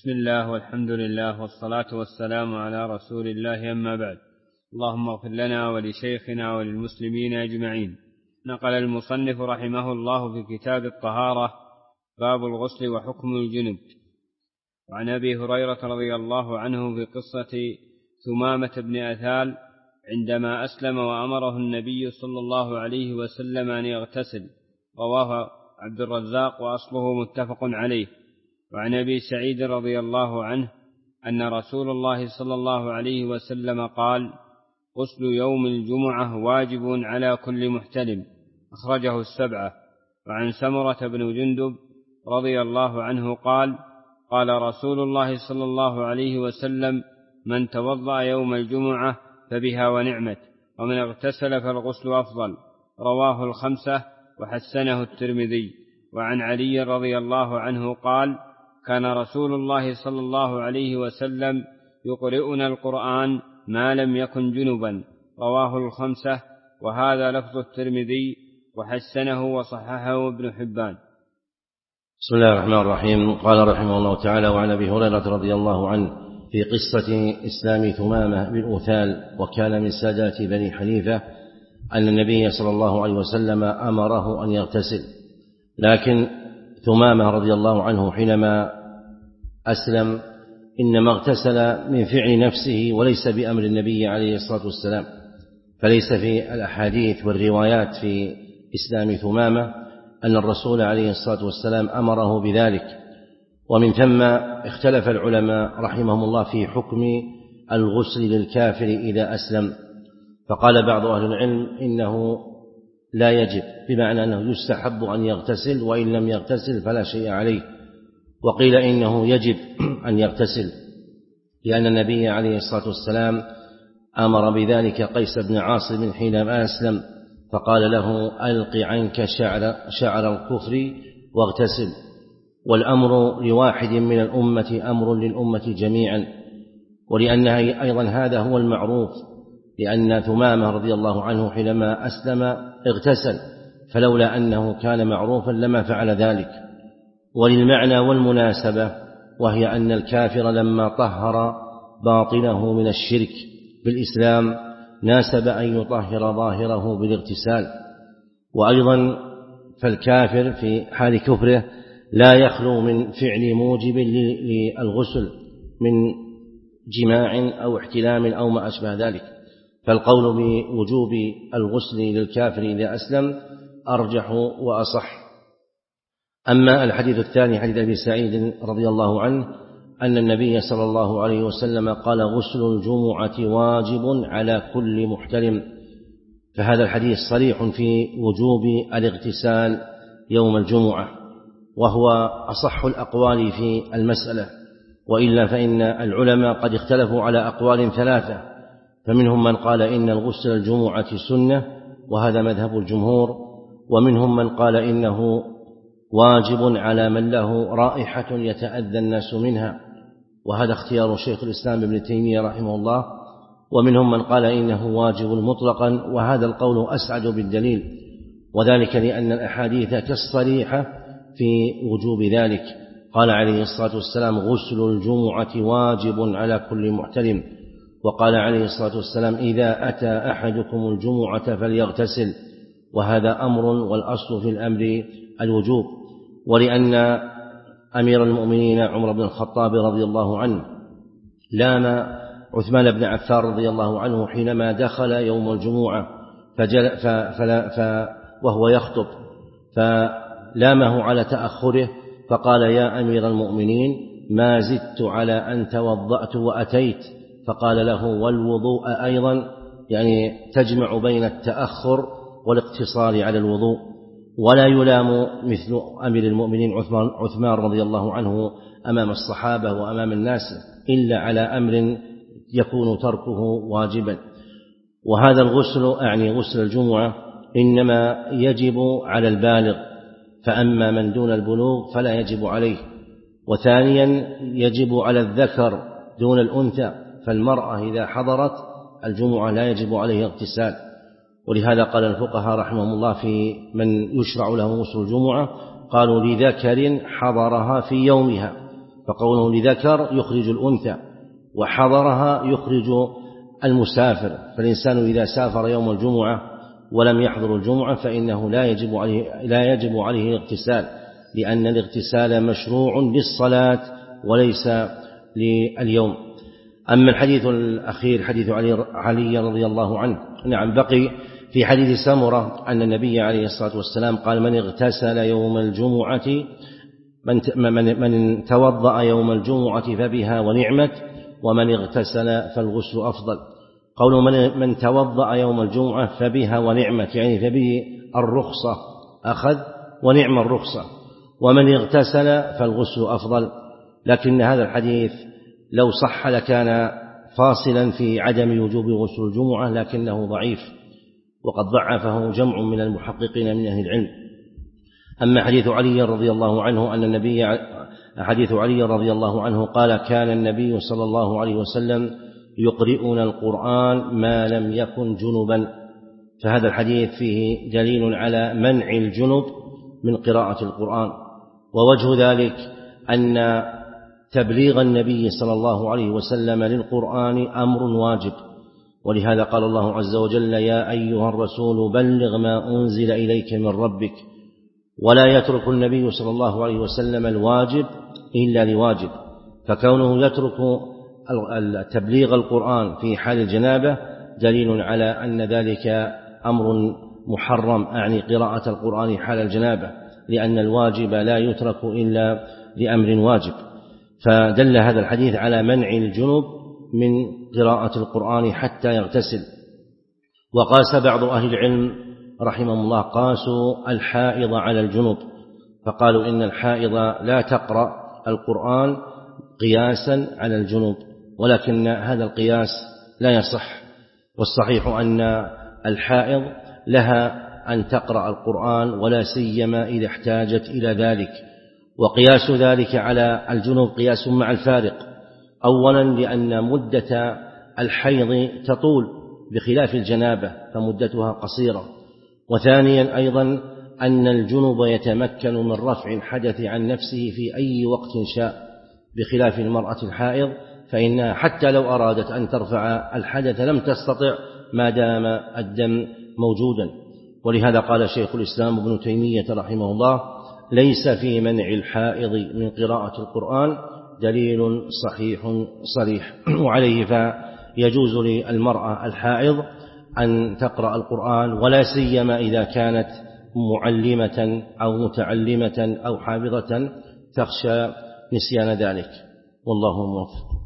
بسم الله والحمد لله والصلاة والسلام على رسول الله، أما بعد. اللهم اغفر لنا ولشيخنا وللمسلمين أجمعين. نقل المصنف رحمه الله في كتاب الطهارة باب الغسل وحكم الجنب. وعن أبي هريرة رضي الله عنه في قصة ثمامة بن أثال عندما أسلم وأمره النبي صلى الله عليه وسلم أن يغتسل، رواه عبد الرزاق وأصله متفق عليه. وعن أبي سعيد رضي الله عنه أن رسول الله صلى الله عليه وسلم قال: غسل يوم الجمعة واجب على كل محتلم، أخرجه السبعة. وعن سمرة بن جندب رضي الله عنه قال: قال رسول الله صلى الله عليه وسلم: من توضأ يوم الجمعة فبها ونعمت، ومن اغتسل فالغسل أفضل، رواه الخمسة وحسنه الترمذي. وعن علي رضي الله عنه قال: كان رسول الله صلى الله عليه وسلم يقرئنا القرآن ما لم يكن جنبا، رواه الخمسة، وهذا لفظ الترمذي وحسنه وصححه ابن حبان. بسم الله الرحمن الرحيم. قال رحمه الله تعالى: وعن أبي هريرة رضي الله عنه في قصة إسلام ثمامة بن أثال، وكان من سادات بني حنيفة، أن النبي صلى الله عليه وسلم أمره أن يغتسل، لكن ثمامة رضي الله عنه حينما أسلم إنما اغتسل من فعل نفسه وليس بأمر النبي عليه الصلاة والسلام، فليس في الأحاديث والروايات في إسلام ثمامة أن الرسول عليه الصلاة والسلام أمره بذلك. ومن ثم اختلف العلماء رحمهم الله في حكم الغسل للكافر إذا أسلم، فقال بعض أهل العلم إنه لا يجب، بمعنى أنه يستحب أن يغتسل، وإن لم يغتسل فلا شيء عليه. وقيل إنه يجب أن يغتسل، لأن النبي عليه الصلاة والسلام أمر بذلك قيس بن عاصم حينما أسلم، فقال له: ألق عنك شعر الكفر واغتسل. والأمر لواحد من الأمة أمر للأمة جميعا، ولأنها أيضا هذا هو المعروف، لأن ثمامة رضي الله عنه حينما أسلم اغتسل، فلولا أنه كان معروفا لما فعل ذلك. وللمعنى والمناسبة، وهي أن الكافر لما طهر باطنه من الشرك بالإسلام ناسب أن يطهر ظاهره بالاغتسال. وأيضا فالكافر في حال كفره لا يخلو من فعل موجب للغسل من جماع أو احتلام أو ما أشبه ذلك، فالقول بوجوب الغسل للكافر إذا أسلم أرجح وأصح. أما الحديث الثاني حديث أبي سعيد رضي الله عنه أن النبي صلى الله عليه وسلم قال: غسل الجمعة واجب على كل محتلم، فهذا الحديث صريح في وجوب الاغتسال يوم الجمعة، وهو أصح الأقوال في المسألة، وإلا فإن العلماء قد اختلفوا على أقوال ثلاثة، فمنهم من قال إن الغسل الجمعة سنة، وهذا مذهب الجمهور، ومنهم من قال إنه واجب على من له رائحة يتأذى الناس منها، وهذا اختيار شيخ الإسلام ابن تيمية رحمه الله، ومنهم من قال إنه واجب مطلقا، وهذا القول أسعد بالدليل، وذلك لأن الأحاديث كالصريحة في وجوب ذلك. قال عليه الصلاة والسلام: غسل الجمعة واجب على كل محتلم، وقال عليه الصلاة والسلام: إذا أتى أحدكم الجمعة فليغتسل، وهذا أمر، والأصل في الأمر الوجوب. ولأن أمير المؤمنين عمر بن الخطاب رضي الله عنه لام عثمان بن عفان رضي الله عنه حينما دخل يوم الجمعة وهو يخطب، فلامه على تأخره، فقال: يا أمير المؤمنين، ما زدت على أن توضأت وأتيت. فقال له: والوضوء أيضا، يعني تجمع بين التأخر والاقتصار على الوضوء. ولا يلام مثل أمير المؤمنين عثمان رضي الله عنه أمام الصحابة وأمام الناس إلا على أمر يكون تركه واجبا. وهذا الغسل، أعني غسل الجمعة، إنما يجب على البالغ، فأما من دون البلوغ فلا يجب عليه. وثانيا يجب على الذكر دون الأنثى، فالمرأة إذا حضرت الجمعة لا يجب عليه اغتسال. ولهذا قال الفقهاء رحمهم الله في من يشرع له غسل الجمعة، قالوا: لذكر حضرها في يومها، فقوله لذكر يخرج الأنثى، وحضرها يخرج المسافر. فالإنسان إذا سافر يوم الجمعة ولم يحضر الجمعة فإنه لا يجب عليه الاغتسال، لأن الاغتسال مشروع للصلاة وليس لليوم. أما الحديث الأخير حديث علي رضي الله عنه، نعم، بقي في حديث سمرة أن النبي عليه الصلاة والسلام قال: من اغتسل يوم الجمعة من توضأ يوم الجمعة فبها ونعمت، ومن اغتسل فالغسل أفضل. قوله من توضأ يوم الجمعة فبها ونعمت، يعني فبه الرخصة أخذ ونعم الرخصة، ومن اغتسل فالغسل أفضل. لكن هذا الحديث لو صح لكان فاصلا في عدم وجوب غسل الجمعة، لكنه ضعيف وقد ضعفه جمع من المحققين من أهل العلم. أما حديث علي رضي الله عنه أن النبي حديث علي رضي الله عنه قال: كان النبي صلى الله عليه وسلم يقرئنا القرآن ما لم يكن جنبا. فهذا الحديث فيه دليل على منع الجنب من قراءة القرآن، ووجه ذلك أن تبليغ النبي صلى الله عليه وسلم للقرآن أمر واجب، ولهذا قال الله عز وجل: يا أيها الرسول بلغ ما أنزل إليك من ربك. ولا يترك النبي صلى الله عليه وسلم الواجب إلا لواجب، فكونه يترك تبليغ القرآن في حال الجنابة دليل على أن ذلك أمر محرم، أعني قراءة القرآن حال الجنابة، لأن الواجب لا يترك إلا لأمر واجب. فدل هذا الحديث على منع الجنب من قراءة القرآن حتى يغتسل. وقاس بعض أهل العلم رحمه الله قاسوا الحائض على الجنب، فقالوا إن الحائض لا تقرأ القرآن قياسا على الجنب، ولكن هذا القياس لا يصح، والصحيح أن الحائض لها أن تقرأ القرآن ولا سيما إذا احتاجت إلى ذلك. وقياس ذلك على الجنب قياس مع الفارق، أولا لأن مدة الحيض تطول بخلاف الجنابة فمدتها قصيرة، وثانيا أيضا أن الجنب يتمكن من رفع الحدث عن نفسه في أي وقت شاء، بخلاف المرأة الحائض فإنها حتى لو أرادت أن ترفع الحدث لم تستطع ما دام الدم موجودا. ولهذا قال شيخ الإسلام ابن تيمية رحمه الله: ليس في منع الحائض من قراءة القرآن دليل صحيح صريح، وعليه فيجوز للمرأة الحائض أن تقرأ القرآن، ولا سيما إذا كانت معلمة أو متعلمة أو حافظة تخشى نسيان ذلك، والله موفق.